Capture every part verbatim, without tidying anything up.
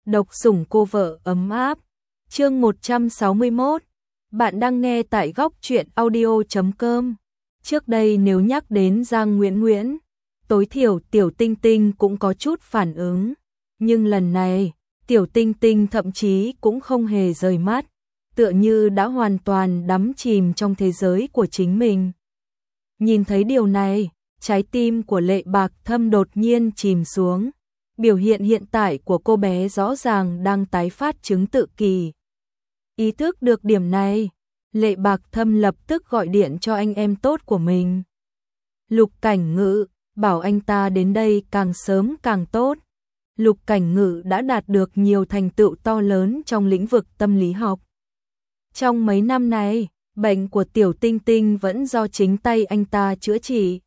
Độc sủng cô vợ ấm áp. Chương một trăm sáu mươi mốt. Bạn đang nghe tại góc truyện audio chấm com. Trước đây nếu nhắc đến Giang Nguyễn Nguyễn, tối thiểu Tiểu Tinh Tinh cũng có chút phản ứng, nhưng lần này, Tiểu Tinh Tinh thậm chí cũng không hề rời mắt, tựa như đã hoàn toàn đắm chìm trong thế giới của chính mình. Nhìn thấy điều này, trái tim của Lệ Bạc Thâm đột nhiên chìm xuống. Biểu hiện hiện tại của cô bé rõ ràng đang tái phát chứng tự kỷ. Ý thức được điểm này, Lệ Bạc Thâm lập tức gọi điện cho anh em tốt của mình. Lục Cảnh Ngự, bảo anh ta đến đây càng sớm càng tốt. Lục Cảnh Ngự đã đạt được nhiều thành tựu to lớn trong lĩnh vực tâm lý học. Trong mấy năm này, bệnh của Tiểu Tinh Tinh vẫn do chính tay anh ta chữa trị.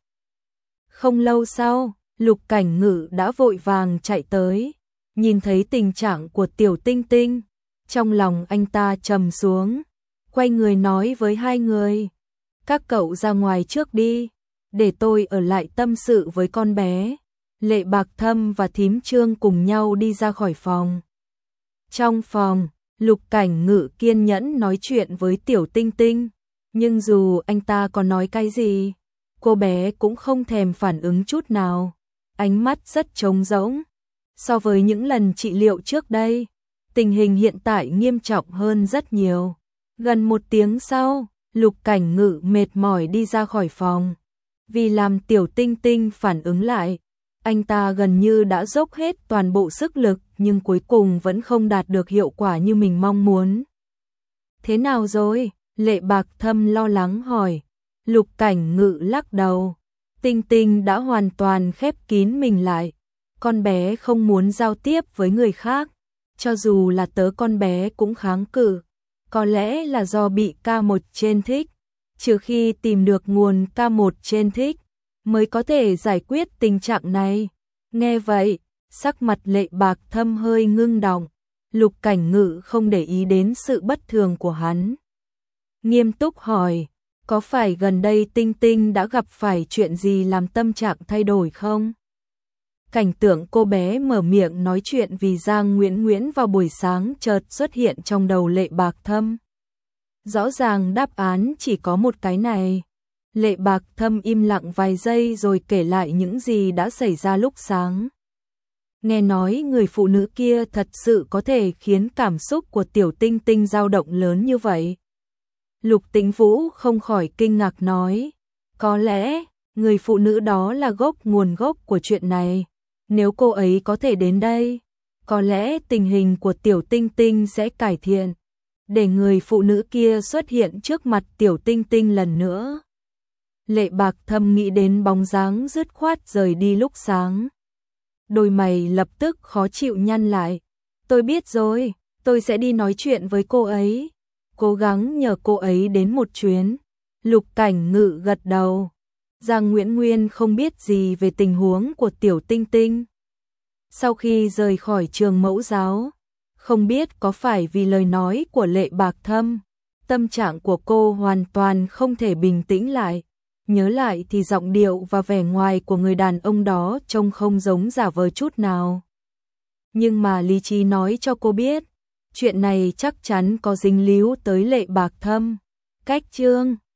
Không lâu sau, Lục Cảnh Ngự đã vội vàng chạy tới, nhìn thấy tình trạng của Tiểu Tinh Tinh, trong lòng anh ta trầm xuống, quay người nói với hai người: các cậu ra ngoài trước đi, để tôi ở lại tâm sự với con bé. Lệ Bạc Thâm và Thím Trương cùng nhau đi ra khỏi phòng. Trong phòng, Lục Cảnh Ngự kiên nhẫn nói chuyện với Tiểu Tinh Tinh, nhưng dù anh ta có nói cái gì, cô bé cũng không thèm phản ứng chút nào. Ánh mắt rất trống rỗng. So với những lần trị liệu trước đây, tình hình hiện tại nghiêm trọng hơn rất nhiều. Gần một tiếng sau, Lục Cảnh Ngự mệt mỏi đi ra khỏi phòng. Vì làm Tiểu Tinh Tinh phản ứng lại, anh ta gần như đã dốc hết toàn bộ sức lực, nhưng cuối cùng vẫn không đạt được hiệu quả như mình mong muốn. Thế nào rồi? Lệ Bạc Thâm lo lắng hỏi. Lục Cảnh Ngự lắc đầu. Tinh Tinh đã hoàn toàn khép kín mình lại. Con bé không muốn giao tiếp với người khác. Cho dù là tớ con bé cũng kháng cự. Có lẽ là do bị ca một trên thích. Trừ khi tìm được nguồn ca một trên thích, mới có thể giải quyết tình trạng này. Nghe vậy, sắc mặt Lệ Bạc Thâm hơi ngưng đọng. Lục Cảnh Ngự không để ý đến sự bất thường của hắn. Nghiêm túc hỏi: có phải gần đây Tinh Tinh đã gặp phải chuyện gì làm tâm trạng thay đổi không? Cảnh tượng cô bé mở miệng nói chuyện vì Giang Nguyễn Nguyễn vào buổi sáng chợt xuất hiện trong đầu Lệ Bạc Thâm. Rõ ràng đáp án chỉ có một cái này. Lệ Bạc Thâm im lặng vài giây rồi kể lại những gì đã xảy ra lúc sáng. Nghe nói người phụ nữ kia thật sự có thể khiến cảm xúc của Tiểu Tinh Tinh dao động lớn như vậy. Lục Tĩnh Vũ không khỏi kinh ngạc nói: có lẽ, người phụ nữ đó là gốc nguồn gốc của chuyện này. Nếu cô ấy có thể đến đây, có lẽ tình hình của Tiểu Tinh Tinh sẽ cải thiện. Để người phụ nữ kia xuất hiện trước mặt Tiểu Tinh Tinh lần nữa. Lệ Bạc Thâm nghĩ đến bóng dáng dứt khoát rời đi lúc sáng. Đôi mày lập tức khó chịu nhăn lại. Tôi biết rồi, tôi sẽ đi nói chuyện với cô ấy. Cố gắng nhờ cô ấy đến một chuyến. Lục Cảnh Ngự gật đầu. Giang Nguyễn Nguyên không biết gì về tình huống của Tiểu Tinh Tinh. Sau khi rời khỏi trường mẫu giáo, không biết có phải vì lời nói của Lệ Bạc Thâm, tâm trạng của cô hoàn toàn không thể bình tĩnh lại. Nhớ lại thì giọng điệu và vẻ ngoài của người đàn ông đó trông không giống giả vờ chút nào. Nhưng mà lý trí nói cho cô biết, chuyện này chắc chắn có dính líu tới Lệ Bạc Thâm. Cách chương